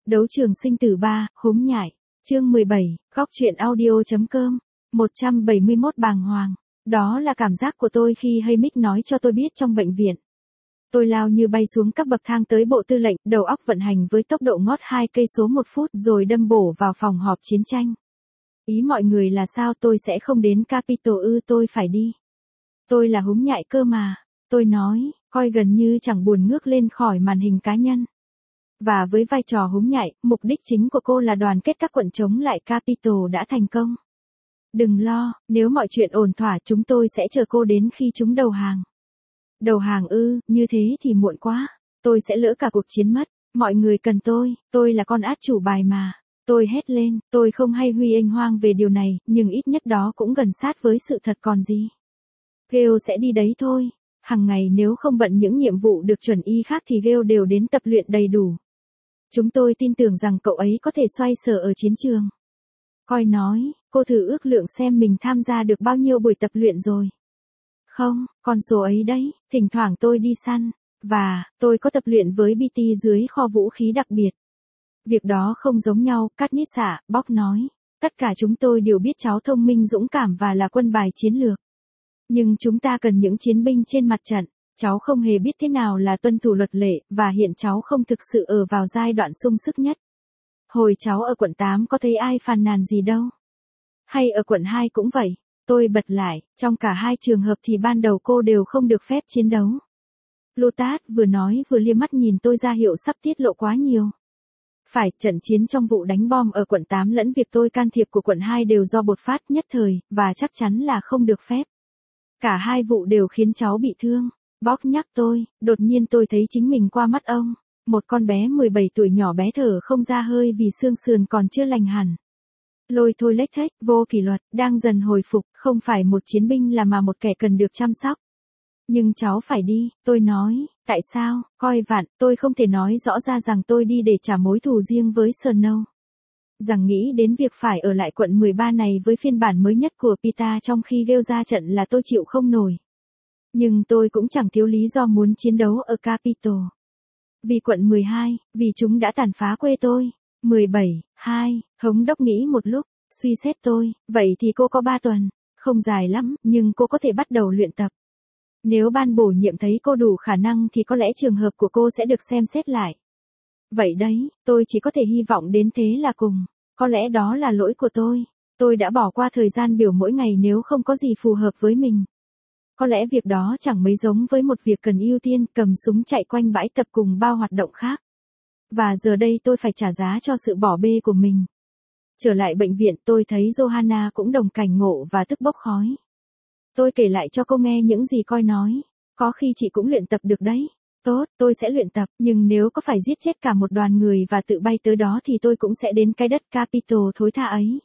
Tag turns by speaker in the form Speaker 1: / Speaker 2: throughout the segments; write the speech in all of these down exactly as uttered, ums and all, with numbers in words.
Speaker 1: Đấu trường sinh tử ba, húng nhại. Chương mười bảy, góc truyện audio.com. một trăm bảy mươi mốt bàng hoàng. Đó là cảm giác của tôi khi Haymitch nói cho tôi biết trong bệnh viện. Tôi lao như bay xuống các bậc thang tới bộ tư lệnh, đầu óc vận hành với tốc độ ngót hai cây số một phút rồi đâm bổ vào phòng họp chiến tranh. Ý mọi người là sao tôi sẽ không đến Capitol ư, tôi phải đi. Tôi là húng nhại cơ mà. Tôi nói, coi gần như chẳng buồn ngước lên khỏi màn hình cá nhân. Và với vai trò húng nhại, mục đích chính của cô là đoàn kết các quận chống lại Capitol đã thành công. Đừng lo, nếu mọi chuyện ổn thỏa chúng tôi sẽ chờ cô đến khi chúng đầu hàng. Đầu hàng ư, như thế thì muộn quá. Tôi sẽ lỡ cả cuộc chiến mất. Mọi người cần tôi, tôi là con át chủ bài mà. Tôi hét lên, tôi không hay huy anh hoang về điều này, nhưng ít nhất đó cũng gần sát với sự thật còn gì. Gale sẽ đi đấy thôi. Hằng ngày nếu không bận những nhiệm vụ được chuẩn y khác thì Gale đều đến tập luyện đầy đủ. Chúng tôi tin tưởng rằng cậu ấy có thể xoay sở ở chiến trường. Coi nói, cô thử ước lượng xem mình tham gia được bao nhiêu buổi tập luyện rồi. Không, con số ấy đấy, thỉnh thoảng tôi đi săn, và, tôi có tập luyện với bê tê dưới kho vũ khí đặc biệt. Việc đó không giống nhau, Katniss ạ, Bóc nói. Tất cả chúng tôi đều biết cháu thông minh dũng cảm và là quân bài chiến lược. Nhưng chúng ta cần những chiến binh trên mặt trận. Cháu không hề biết thế nào là tuân thủ luật lệ, và hiện cháu không thực sự ở vào giai đoạn sung sức nhất. Hồi cháu ở quận tám có thấy ai phàn nàn gì đâu. Hay ở quận hai cũng vậy. Tôi bật lại, trong cả hai trường hợp thì ban đầu cô đều không được phép chiến đấu. Lotas vừa nói vừa liếc mắt nhìn tôi ra hiệu sắp tiết lộ quá nhiều. Phải, trận chiến trong vụ đánh bom ở quận tám lẫn việc tôi can thiệp của quận hai đều do bột phát nhất thời, và chắc chắn là không được phép. Cả hai vụ đều khiến cháu bị thương. Bóc nhắc tôi, đột nhiên tôi thấy chính mình qua mắt ông. Một con bé mười bảy tuổi nhỏ bé thở không ra hơi vì xương sườn còn chưa lành hẳn. Lôi thôi lếch thếch, vô kỷ luật, đang dần hồi phục, không phải một chiến binh là mà một kẻ cần được chăm sóc. Nhưng cháu phải đi, tôi nói, tại sao, coi vặn, tôi không thể nói rõ ra rằng tôi đi để trả mối thù riêng với Snow. Rằng nghĩ đến việc phải ở lại quận mười ba này với phiên bản mới nhất của Peeta trong khi Gale ra trận là tôi chịu không nổi. Nhưng tôi cũng chẳng thiếu lý do muốn chiến đấu ở Capitol. Vì quận mười hai, vì chúng đã tàn phá quê tôi. mười bảy, hai, thống đốc nghĩ một lúc, suy xét tôi, vậy thì cô có ba tuần, không dài lắm, nhưng cô có thể bắt đầu luyện tập. Nếu ban bổ nhiệm thấy cô đủ khả năng thì có lẽ trường hợp của cô sẽ được xem xét lại. Vậy đấy, tôi chỉ có thể hy vọng đến thế là cùng. Có lẽ đó là lỗi của tôi. Tôi đã bỏ qua thời gian biểu mỗi ngày nếu không có gì phù hợp với mình. Có lẽ việc đó chẳng mấy giống với một việc cần ưu tiên cầm súng chạy quanh bãi tập cùng bao hoạt động khác. Và giờ đây tôi phải trả giá cho sự bỏ bê của mình. Trở lại bệnh viện tôi thấy Johanna cũng đồng cảnh ngộ và tức bốc khói. Tôi kể lại cho cô nghe những gì Coi nói. Có khi chị cũng luyện tập được đấy. Tốt, tôi sẽ luyện tập, nhưng nếu có phải giết chết cả một đoàn người và tự bay tới đó thì tôi cũng sẽ đến cái đất Capitol thối tha ấy.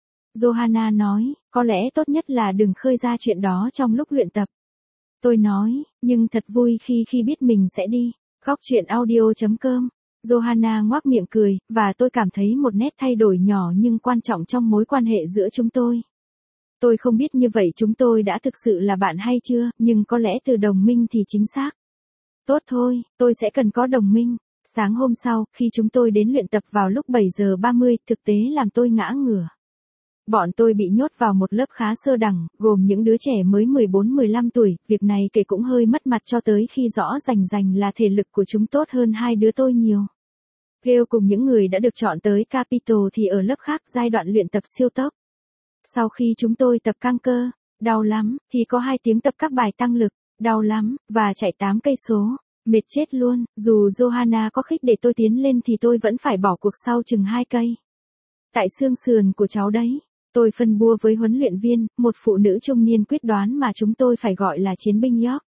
Speaker 1: Johanna nói, có lẽ tốt nhất là đừng khơi ra chuyện đó trong lúc luyện tập. Tôi nói, nhưng thật vui khi khi biết mình sẽ đi. Góc truyện audio.com. Johanna ngoác miệng cười, và tôi cảm thấy một nét thay đổi nhỏ nhưng quan trọng trong mối quan hệ giữa chúng tôi. Tôi không biết như vậy chúng tôi đã thực sự là bạn hay chưa, nhưng có lẽ từ đồng minh thì chính xác. Tốt thôi, tôi sẽ cần có đồng minh. Sáng hôm sau, khi chúng tôi đến luyện tập vào lúc bảy giờ ba mươi, thực tế làm tôi ngã ngửa. Bọn tôi bị nhốt vào một lớp khá sơ đẳng, gồm những đứa trẻ mới mười bốn mười lăm tuổi, việc này kể cũng hơi mất mặt cho tới khi rõ rành rành là thể lực của chúng tốt hơn hai đứa tôi nhiều. Gale cùng những người đã được chọn tới Capitol thì ở lớp khác giai đoạn luyện tập siêu tốc. Sau khi chúng tôi tập căng cơ, đau lắm, thì có hai tiếng tập các bài tăng lực, đau lắm, và chạy tám cây số, mệt chết luôn, dù Johanna có khích để tôi tiến lên thì tôi vẫn phải bỏ cuộc sau chừng hai cây. Tại xương sườn của cháu đấy, tôi phân bua với huấn luyện viên, một phụ nữ trung niên quyết đoán mà chúng tôi phải gọi là chiến binh York.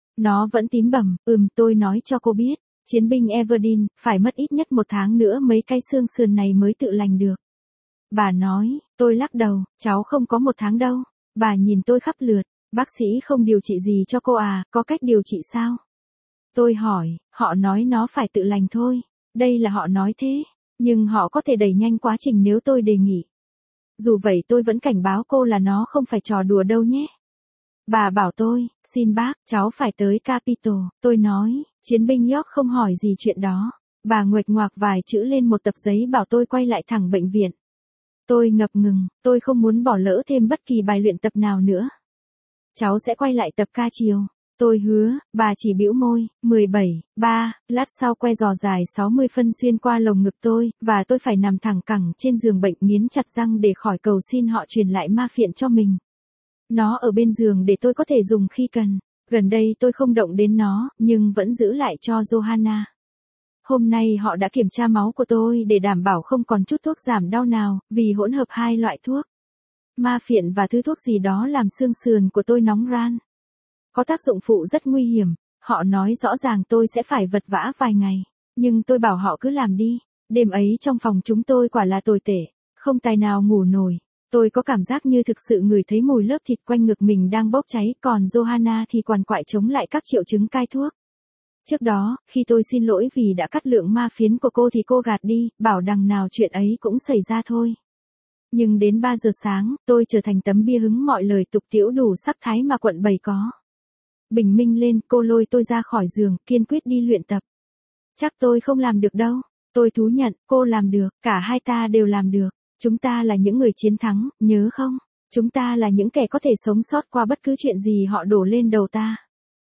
Speaker 1: Nó vẫn tím bầm, ừm tôi nói cho cô biết, chiến binh Everdeen, phải mất ít nhất một tháng nữa mấy cái xương sườn này mới tự lành được. Bà nói, tôi lắc đầu, cháu không có một tháng đâu. Bà nhìn tôi khắp lượt, bác sĩ không điều trị gì cho cô à, có cách điều trị sao? Tôi hỏi, họ nói nó phải tự lành thôi. Đây là họ nói thế, nhưng họ có thể đẩy nhanh quá trình nếu tôi đề nghị. Dù vậy tôi vẫn cảnh báo cô là nó không phải trò đùa đâu nhé. Bà bảo tôi, xin bác, cháu phải tới Capitol. Tôi nói, chiến binh York không hỏi gì chuyện đó. Bà nguệch ngoạc vài chữ lên một tập giấy bảo tôi quay lại thẳng bệnh viện. Tôi ngập ngừng, tôi không muốn bỏ lỡ thêm bất kỳ bài luyện tập nào nữa. Cháu sẽ quay lại tập ca chiều. Tôi hứa, bà chỉ bĩu môi. mười bảy, ba, lát sau que giò dài sáu mươi phân xuyên qua lồng ngực tôi, và tôi phải nằm thẳng cẳng trên giường bệnh nghiến chặt răng để khỏi cầu xin họ truyền lại ma phiện cho mình. Nó ở bên giường để tôi có thể dùng khi cần. Gần đây tôi không động đến nó, nhưng vẫn giữ lại cho Johanna. Hôm nay họ đã kiểm tra máu của tôi để đảm bảo không còn chút thuốc giảm đau nào, vì hỗn hợp hai loại thuốc. Ma phiện và thứ thuốc gì đó làm xương sườn của tôi nóng ran. Có tác dụng phụ rất nguy hiểm, họ nói rõ ràng tôi sẽ phải vật vã vài ngày, nhưng tôi bảo họ cứ làm đi. Đêm ấy trong phòng chúng tôi quả là tồi tệ, không tài nào ngủ nổi. Tôi có cảm giác như thực sự ngửi thấy mùi lớp thịt quanh ngực mình đang bốc cháy, còn Johanna thì quằn quại chống lại các triệu chứng cai thuốc. Trước đó, khi tôi xin lỗi vì đã cắt lượng ma phiến của cô thì cô gạt đi, bảo đằng nào chuyện ấy cũng xảy ra thôi. Nhưng đến ba giờ sáng, tôi trở thành tấm bia hứng mọi lời tục tĩu đủ sắc thái mà quận bảy có. Bình minh lên, cô lôi tôi ra khỏi giường, kiên quyết đi luyện tập. Chắc tôi không làm được đâu. Tôi thú nhận, cô làm được, cả hai ta đều làm được. Chúng ta là những người chiến thắng, nhớ không? Chúng ta là những kẻ có thể sống sót qua bất cứ chuyện gì họ đổ lên đầu ta.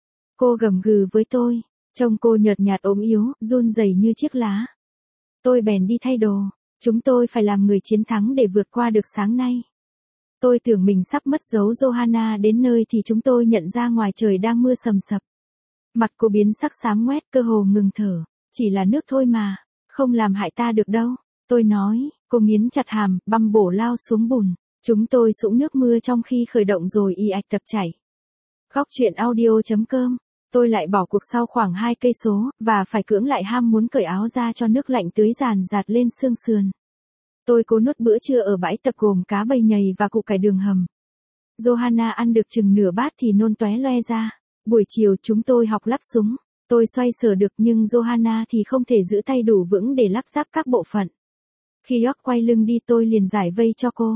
Speaker 1: Cô gầm gừ với tôi, trông cô nhợt nhạt ốm yếu, run rẩy như chiếc lá. Tôi bèn đi thay đồ. Chúng tôi phải làm người chiến thắng để vượt qua được sáng nay. Tôi tưởng mình sắp mất dấu Johanna đến nơi thì chúng tôi nhận ra ngoài trời đang mưa sầm sập. Mặt cô biến sắc xám ngoét, cơ hồ ngừng thở. Chỉ là nước thôi mà, không làm hại ta được đâu. Tôi nói, cô nghiến chặt hàm, băm bổ lao xuống bùn. Chúng tôi sũng nước mưa trong khi khởi động rồi y ạch tập chảy. Góc truyện audio chấm com. Tôi lại bỏ cuộc sau khoảng hai cây số, và phải cưỡng lại ham muốn cởi áo ra cho nước lạnh tưới ràn rạt lên xương sườn. Tôi cố nuốt bữa trưa ở bãi tập gồm cá bầy nhầy và củ cải đường hầm. Johanna ăn được chừng nửa bát thì nôn tóe loe ra. Buổi chiều chúng tôi học lắp súng. Tôi xoay sở được nhưng Johanna thì không thể giữ tay đủ vững để lắp ráp các bộ phận. Khi York quay lưng đi tôi liền giải vây cho cô.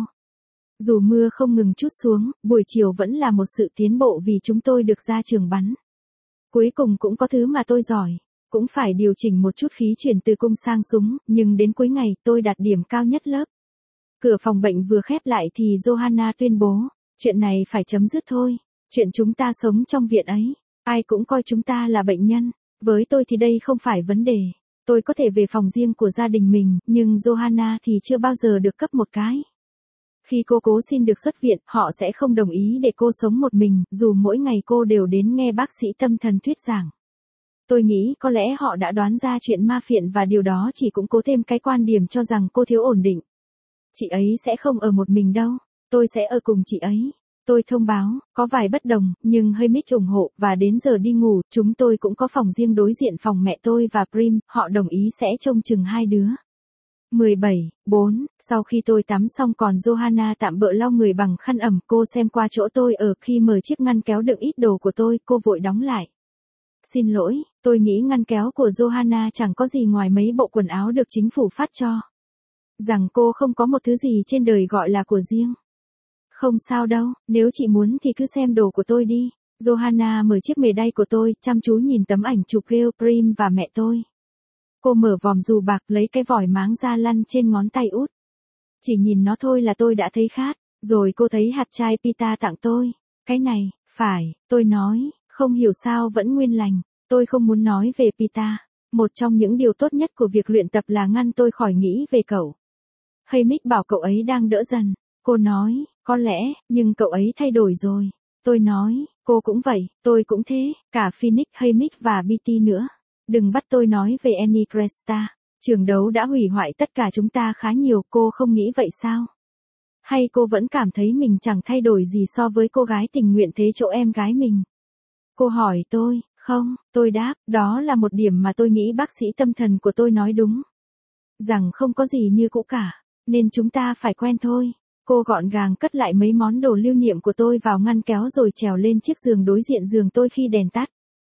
Speaker 1: Dù mưa không ngừng trút xuống, buổi chiều vẫn là một sự tiến bộ vì chúng tôi được ra trường bắn. Cuối cùng cũng có thứ mà tôi giỏi. Cũng phải điều chỉnh một chút khí chuyển từ cung sang súng, nhưng đến cuối ngày tôi đạt điểm cao nhất lớp. Cửa phòng bệnh vừa khép lại thì Johanna tuyên bố, chuyện này phải chấm dứt thôi. Chuyện chúng ta sống trong viện ấy, ai cũng coi chúng ta là bệnh nhân. Với tôi thì đây không phải vấn đề. Tôi có thể về phòng riêng của gia đình mình, nhưng Johanna thì chưa bao giờ được cấp một cái. Khi cô cố xin được xuất viện, họ sẽ không đồng ý để cô sống một mình, dù mỗi ngày cô đều đến nghe bác sĩ tâm thần thuyết giảng. Tôi nghĩ có lẽ họ đã đoán ra chuyện ma phiện và điều đó chỉ cũng cố thêm cái quan điểm cho rằng cô thiếu ổn định. Chị ấy sẽ không ở một mình đâu, tôi sẽ ở cùng chị ấy. Tôi thông báo, có vài bất đồng, nhưng hơi mít ủng hộ, và đến giờ đi ngủ, chúng tôi cũng có phòng riêng đối diện phòng mẹ tôi và Prim, họ đồng ý sẽ trông chừng hai đứa. mười bảy, bốn, sau khi tôi tắm xong còn Johanna tạm bợ lau người bằng khăn ẩm, cô xem qua chỗ tôi ở, khi mở chiếc ngăn kéo đựng ít đồ của tôi, cô vội đóng lại. Xin lỗi, tôi nghĩ ngăn kéo của Johanna chẳng có gì ngoài mấy bộ quần áo được chính phủ phát cho. Rằng cô không có một thứ gì trên đời gọi là của riêng. Không sao đâu, nếu chị muốn thì cứ xem đồ của tôi đi. Johanna mở chiếc mề đay của tôi, chăm chú nhìn tấm ảnh chụp Gail, Prim và mẹ tôi. Cô mở vòm dù bạc lấy cái vòi máng ra lăn trên ngón tay út. Chỉ nhìn nó thôi là tôi đã thấy khát, rồi cô thấy hạt chai pita tặng tôi. Cái này, phải, tôi nói, không hiểu sao vẫn nguyên lành. Tôi không muốn nói về pita. Một trong những điều tốt nhất của việc luyện tập là ngăn tôi khỏi nghĩ về cậu. Haymitch bảo cậu ấy đang đỡ dần. Cô nói, có lẽ, nhưng cậu ấy thay đổi rồi. Tôi nói, cô cũng vậy, tôi cũng thế, cả Phoenix, Haymitch và bê tê nữa. Đừng bắt tôi nói về Annie Cresta. Trường đấu đã hủy hoại tất cả chúng ta khá nhiều, cô không nghĩ vậy sao? Hay cô vẫn cảm thấy mình chẳng thay đổi gì so với cô gái tình nguyện thế chỗ em gái mình? Cô hỏi tôi, không, tôi đáp, đó là một điểm mà tôi nghĩ bác sĩ tâm thần của tôi nói đúng. Rằng không có gì như cũ cả, nên chúng ta phải quen thôi. Cô gọn gàng cất lại mấy món đồ lưu niệm của tôi vào ngăn kéo rồi trèo lên chiếc giường đối diện giường tôi khi đèn tắt.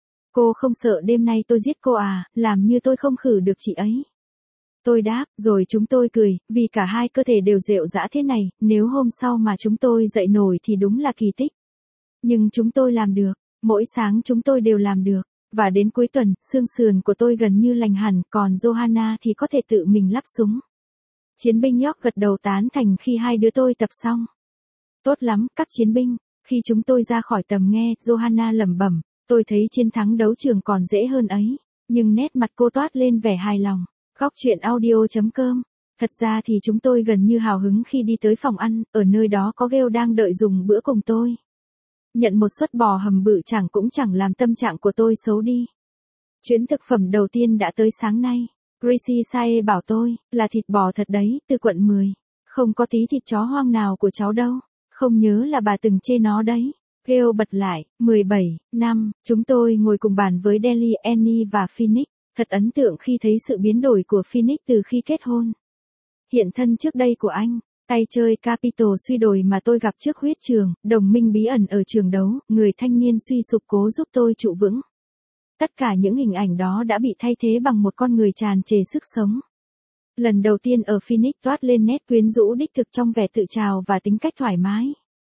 Speaker 1: Cô không sợ đêm nay tôi giết cô à, làm như tôi không khử được chị ấy. Tôi đáp, rồi chúng tôi cười, vì cả hai cơ thể đều rệu rã thế này, nếu hôm sau mà chúng tôi dậy nổi thì đúng là kỳ tích. Nhưng chúng tôi làm được, mỗi sáng chúng tôi đều làm được. Và đến cuối tuần, xương sườn của tôi gần như lành hẳn, còn Johanna thì có thể tự mình lắp súng. Chiến binh York gật đầu tán thành khi hai đứa tôi tập xong. Tốt lắm, các chiến binh. Khi chúng tôi ra khỏi tầm nghe, Johanna lẩm bẩm, tôi thấy chiến thắng đấu trường còn dễ hơn ấy. Nhưng nét mặt cô toát lên vẻ hài lòng. Góc truyện audio.com. Thật ra thì chúng tôi gần như hào hứng khi đi tới phòng ăn, ở nơi đó có Gale đang đợi dùng bữa cùng tôi. Nhận một suất bò hầm bự chẳng cũng chẳng làm tâm trạng của tôi xấu đi. Chuyến thực phẩm đầu tiên đã tới sáng nay. Gracie Sae bảo tôi, là thịt bò thật đấy, từ quận mười. Không có tí thịt chó hoang nào của cháu đâu. Không nhớ là bà từng chê nó đấy. Gale bật lại, mười bảy năm, chúng tôi ngồi cùng bàn với Delhi, Annie và Phoenix. Thật ấn tượng khi thấy sự biến đổi của Phoenix từ khi kết hôn. Hiện thân trước đây của anh, tay chơi Capitol suy đồi mà tôi gặp trước huyết trường, đồng minh bí ẩn ở trường đấu, người thanh niên suy sụp cố giúp tôi trụ vững. Tất cả những hình ảnh đó đã bị thay thế bằng một con người tràn trề sức sống. Lần đầu tiên ở Phoenix toát lên nét quyến rũ đích thực trong vẻ tự trào và tính cách thoải mái.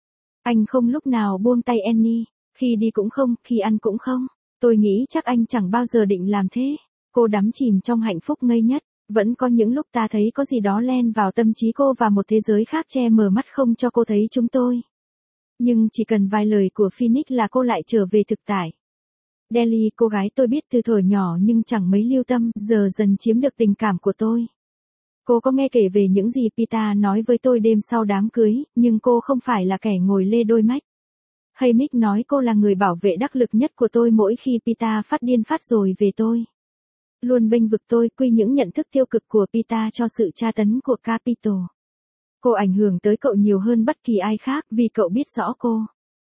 Speaker 1: Anh không lúc nào buông tay Annie, khi đi cũng không, khi ăn cũng không. Tôi nghĩ chắc anh chẳng bao giờ định làm thế. Cô đắm chìm trong hạnh phúc ngây nhất. Vẫn có những lúc ta thấy có gì đó len vào tâm trí cô và một thế giới khác che mờ mắt không cho cô thấy chúng tôi. Nhưng chỉ cần vài lời của Phoenix là cô lại trở về thực tại. Delhi, cô gái tôi biết từ thuở nhỏ nhưng chẳng mấy lưu tâm, giờ dần chiếm được tình cảm của tôi. Cô có nghe kể về những gì Pita nói với tôi đêm sau đám cưới, nhưng cô không phải là kẻ ngồi lê đôi mách. Haymick nói cô là người bảo vệ đắc lực nhất của tôi mỗi khi Pita phát điên phát rồi về tôi. Luôn bênh vực tôi, quy những nhận thức tiêu cực của Pita cho sự tra tấn của Capitol. Cô ảnh hưởng tới cậu nhiều hơn bất kỳ ai khác vì cậu biết rõ cô.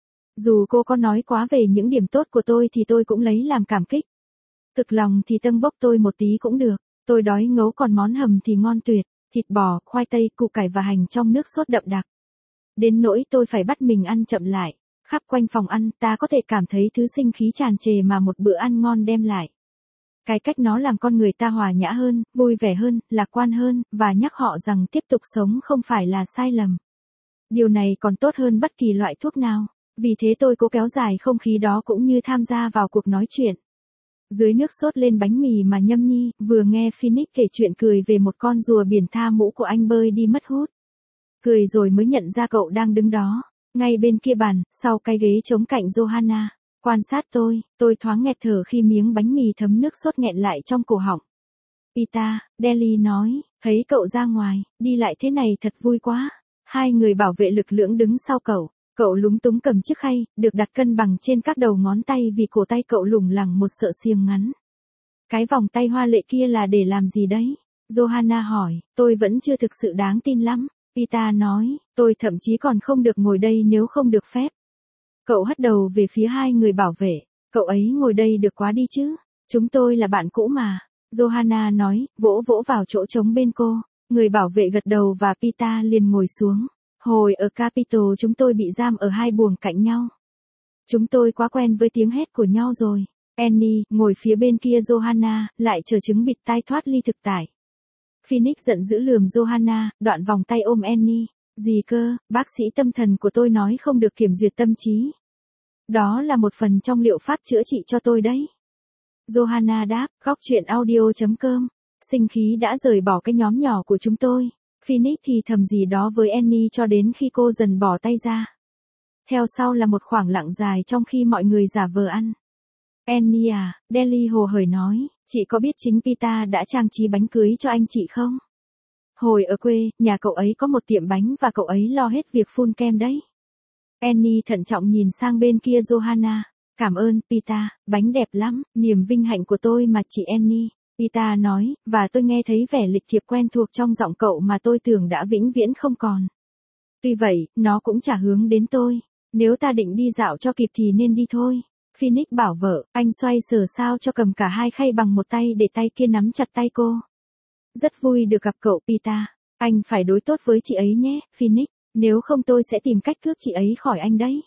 Speaker 1: Dù cô có nói quá về những điểm tốt của tôi thì tôi cũng lấy làm cảm kích. Thực lòng thì tâng bốc tôi một tí cũng được. Tôi đói ngấu còn món hầm thì ngon tuyệt, thịt bò, khoai tây, củ cải và hành trong nước sốt đậm đặc. Đến nỗi tôi phải bắt mình ăn chậm lại. Khắp quanh phòng ăn ta có thể cảm thấy thứ sinh khí tràn trề mà một bữa ăn ngon đem lại. Cái cách nó làm con người ta hòa nhã hơn, vui vẻ hơn, lạc quan hơn, và nhắc họ rằng tiếp tục sống không phải là sai lầm. Điều này còn tốt hơn bất kỳ loại thuốc nào. Vì thế tôi cố kéo dài không khí đó cũng như tham gia vào cuộc nói chuyện. Dưới nước sốt lên bánh mì mà nhâm nhi, vừa nghe Phoenix kể chuyện cười về một con rùa biển tha mũ của anh bơi đi mất hút. Cười rồi mới nhận ra cậu đang đứng đó, ngay bên kia bàn, sau cái ghế chống cạnh Johanna. Quan sát tôi, tôi thoáng nghẹt thở khi miếng bánh mì thấm nước sốt nghẹn lại trong cổ họng. Pita, Delhi nói, thấy cậu ra ngoài, đi lại thế này thật vui quá. Hai người bảo vệ lực lưỡng đứng sau cậu. Cậu lúng túng cầm chiếc khay, được đặt cân bằng trên các đầu ngón tay vì cổ tay cậu lủng lẳng một sợi xiềng ngắn. Cái vòng tay hoa lệ kia là để làm gì đấy? Johanna hỏi, tôi vẫn chưa thực sự đáng tin lắm. Pita nói, tôi thậm chí còn không được ngồi đây nếu không được phép. Cậu hất đầu về phía hai người bảo vệ, cậu ấy ngồi đây được quá đi chứ, chúng tôi là bạn cũ mà. Johanna nói, vỗ vỗ vào chỗ trống bên cô, người bảo vệ gật đầu và Pita liền ngồi xuống. Hồi ở Capitol chúng tôi bị giam ở hai buồng cạnh nhau. Chúng tôi quá quen với tiếng hét của nhau rồi. Annie, ngồi phía bên kia Johanna, lại chờ chứng bịt tai thoát ly thực tại. Phoenix giận dữ lườm Johanna, đoạn vòng tay ôm Annie. Gì cơ, bác sĩ tâm thần của tôi nói không được kiểm duyệt tâm trí. Đó là một phần trong liệu pháp chữa trị cho tôi đấy. Johanna đáp, góc truyện audio.com. Sinh khí đã rời bỏ cái nhóm nhỏ của chúng tôi. Phoenix thì thầm gì đó với Annie cho đến khi cô dần bỏ tay ra. Theo sau là một khoảng lặng dài trong khi mọi người giả vờ ăn. Annie à, Delhi hồ hởi nói, chị có biết chính Pita đã trang trí bánh cưới cho anh chị không? Hồi ở quê, nhà cậu ấy có một tiệm bánh và cậu ấy lo hết việc phun kem đấy. Annie thận trọng nhìn sang bên kia Johanna. Cảm ơn, Pita, bánh đẹp lắm, niềm vinh hạnh của tôi mà chị Annie. Pita nói, và tôi nghe thấy vẻ lịch thiệp quen thuộc trong giọng cậu mà tôi tưởng đã vĩnh viễn không còn. Tuy vậy, nó cũng chả hướng đến tôi. Nếu ta định đi dạo cho kịp thì nên đi thôi. Phoenix bảo vợ, anh xoay sở sao cho cầm cả hai khay bằng một tay để tay kia nắm chặt tay cô. Rất vui được gặp cậu Pita. Anh phải đối tốt với chị ấy nhé, Phoenix. Nếu không tôi sẽ tìm cách cướp chị ấy khỏi anh đấy.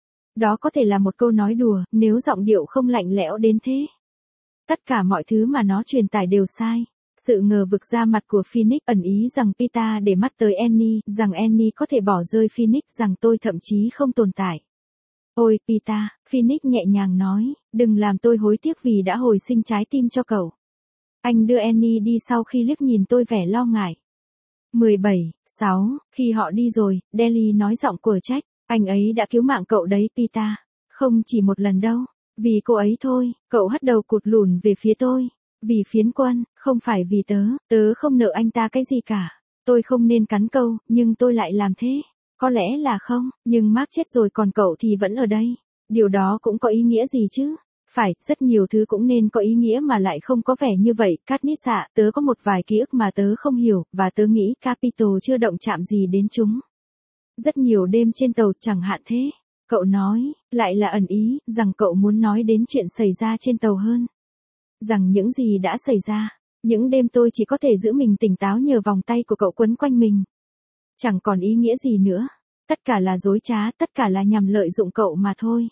Speaker 1: Đó có thể là một câu nói đùa, nếu giọng điệu không lạnh lẽo đến thế. Tất cả mọi thứ mà nó truyền tải đều sai. Sự ngờ vực ra mặt của Phoenix ẩn ý rằng Pita để mắt tới Annie, rằng Annie có thể bỏ rơi Phoenix, rằng tôi thậm chí không tồn tại. Ôi, Pita, Phoenix nhẹ nhàng nói, đừng làm tôi hối tiếc vì đã hồi sinh trái tim cho cậu. Anh đưa Annie đi sau khi liếc nhìn tôi vẻ lo ngại. mười bảy, sáu, khi họ đi rồi, Delhi nói giọng của trách, anh ấy đã cứu mạng cậu đấy Pita. Không chỉ một lần đâu, vì cô ấy thôi, cậu hất đầu cụt lùn về phía tôi. Vì phiến quân, không phải vì tớ, tớ không nợ anh ta cái gì cả. Tôi không nên cắn câu, nhưng tôi lại làm thế. Có lẽ là không, nhưng Mark chết rồi còn cậu thì vẫn ở đây. Điều đó cũng có ý nghĩa gì chứ? Phải, rất nhiều thứ cũng nên có ý nghĩa mà lại không có vẻ như vậy. Katniss ạ, tớ có một vài ký ức mà tớ không hiểu, và tớ nghĩ Capitol chưa động chạm gì đến chúng. Rất nhiều đêm trên tàu chẳng hạn thế. Cậu nói, lại là ẩn ý, rằng cậu muốn nói đến chuyện xảy ra trên tàu hơn. Rằng những gì đã xảy ra, những đêm tôi chỉ có thể giữ mình tỉnh táo nhờ vòng tay của cậu quấn quanh mình. Chẳng còn ý nghĩa gì nữa. Tất cả là dối trá, tất cả là nhằm lợi dụng cậu mà thôi.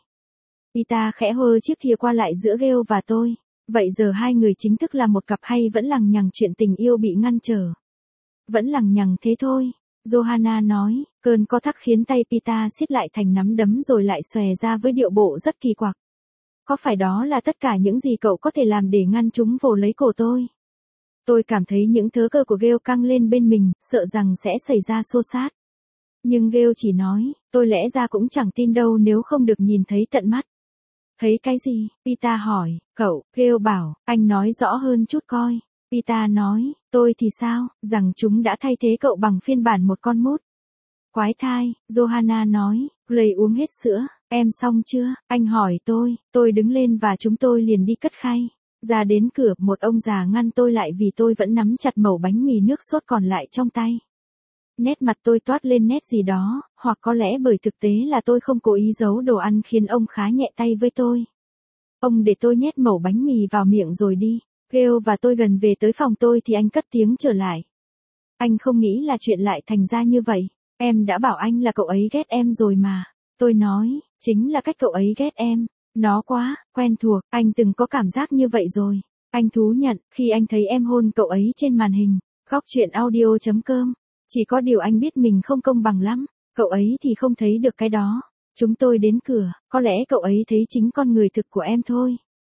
Speaker 1: Pita khẽ hơ chiếc thìa qua lại giữa Gale và tôi. Vậy giờ hai người chính thức là một cặp hay vẫn lằng nhằng chuyện tình yêu bị ngăn trở? Vẫn lằng nhằng thế thôi. Johanna nói, cơn co thắt khiến tay Pita siết lại thành nắm đấm rồi lại xòe ra với điệu bộ rất kỳ quặc. Có phải đó là tất cả những gì cậu có thể làm để ngăn chúng vồ lấy cổ tôi? Tôi cảm thấy những thớ cơ của Gale căng lên bên mình, sợ rằng sẽ xảy ra xô xát. Nhưng Gale chỉ nói, tôi lẽ ra cũng chẳng tin đâu nếu không được nhìn thấy tận mắt. Thấy cái gì? Pita hỏi, cậu, Gale bảo, anh nói rõ hơn chút coi. Pita nói, tôi thì sao, rằng chúng đã thay thế cậu bằng phiên bản một con mút. Quái thai, Johanna nói, Gray uống hết sữa, em xong chưa? Anh hỏi tôi, tôi đứng lên và chúng tôi liền đi cất khay. Ra đến cửa, một ông già ngăn tôi lại vì tôi vẫn nắm chặt mẩu bánh mì nước sốt còn lại trong tay. Nét mặt tôi toát lên nét gì đó, hoặc có lẽ bởi thực tế là tôi không cố ý giấu đồ ăn khiến ông khá nhẹ tay với tôi. Ông để tôi nhét mẩu bánh mì vào miệng rồi đi. Gale và tôi gần về tới phòng tôi thì anh cất tiếng trở lại. Anh không nghĩ là chuyện lại thành ra như vậy. Em đã bảo anh là cậu ấy ghét em rồi mà. Tôi nói, chính là cách cậu ấy ghét em. Nó quá, quen thuộc, anh từng có cảm giác như vậy rồi. Anh thú nhận, khi anh thấy em hôn cậu ấy trên màn hình. Góc truyện audio chấm com. Chỉ có điều anh biết mình không công bằng lắm. Cậu ấy thì không thấy được cái đó. Chúng tôi đến cửa, có lẽ cậu ấy thấy chính con người thực của em thôi.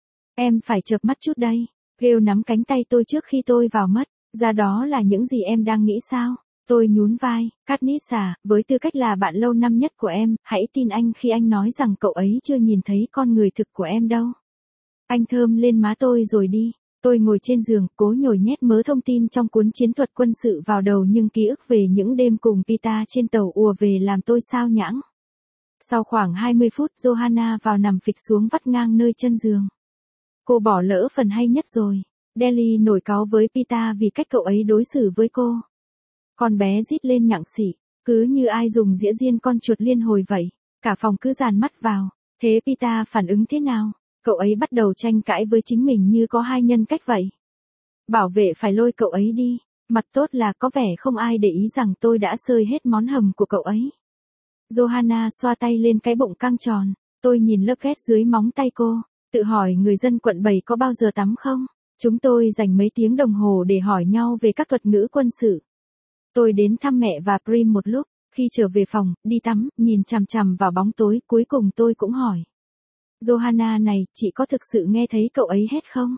Speaker 1: Em phải chợp mắt chút đây. Gale nắm cánh tay tôi trước khi tôi vào mất. Ra đó là những gì em đang nghĩ sao? Tôi nhún vai, Katniss à, với tư cách là bạn lâu năm nhất của em, hãy tin anh khi anh nói rằng cậu ấy chưa nhìn thấy con người thực của em đâu. Anh thơm lên má tôi rồi đi. Tôi ngồi trên giường, cố nhồi nhét mớ thông tin trong cuốn chiến thuật quân sự vào đầu nhưng ký ức về những đêm cùng Pita trên tàu ùa về làm tôi sao nhãng. Sau khoảng hai mươi phút, Johanna vào nằm phịch xuống vắt ngang nơi chân giường. Cô bỏ lỡ phần hay nhất rồi. Delhi nổi cáu với Pita vì cách cậu ấy đối xử với cô. Con bé rít lên nhặng xỉ, cứ như ai dùng dĩa diên con chuột liên hồi vậy. Cả phòng cứ dàn mắt vào. Thế Pita phản ứng thế nào? Cậu ấy bắt đầu tranh cãi với chính mình như có hai nhân cách vậy. Bảo vệ phải lôi cậu ấy đi. Mặt tốt là có vẻ không ai để ý rằng tôi đã xơi hết món hầm của cậu ấy. Johanna xoa tay lên cái bụng căng tròn. Tôi nhìn lớp ghét dưới móng tay cô. Tự hỏi người dân quận bảy có bao giờ tắm không? Chúng tôi dành mấy tiếng đồng hồ để hỏi nhau về các thuật ngữ quân sự. Tôi đến thăm mẹ và Prim một lúc. Khi trở về phòng, đi tắm, nhìn chằm chằm vào bóng tối, cuối cùng tôi cũng hỏi. Johanna này, chị có thực sự nghe thấy cậu ấy hét không?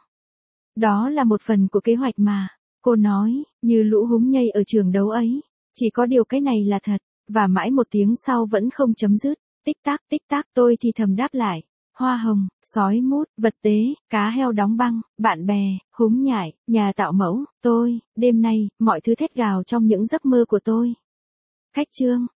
Speaker 1: Đó là một phần của kế hoạch mà. Cô nói, như lũ húng nhây ở trường đấu ấy. Chỉ có điều cái này là thật. Và mãi một tiếng sau vẫn không chấm dứt. Tích tắc, tích tắc, tôi thì thầm đáp lại. Hoa hồng, sói mút, vật tế, cá heo đóng băng, bạn bè, húng nhại, nhà tạo mẫu, tôi, đêm nay, mọi thứ thét gào trong những giấc mơ của tôi. Khách chương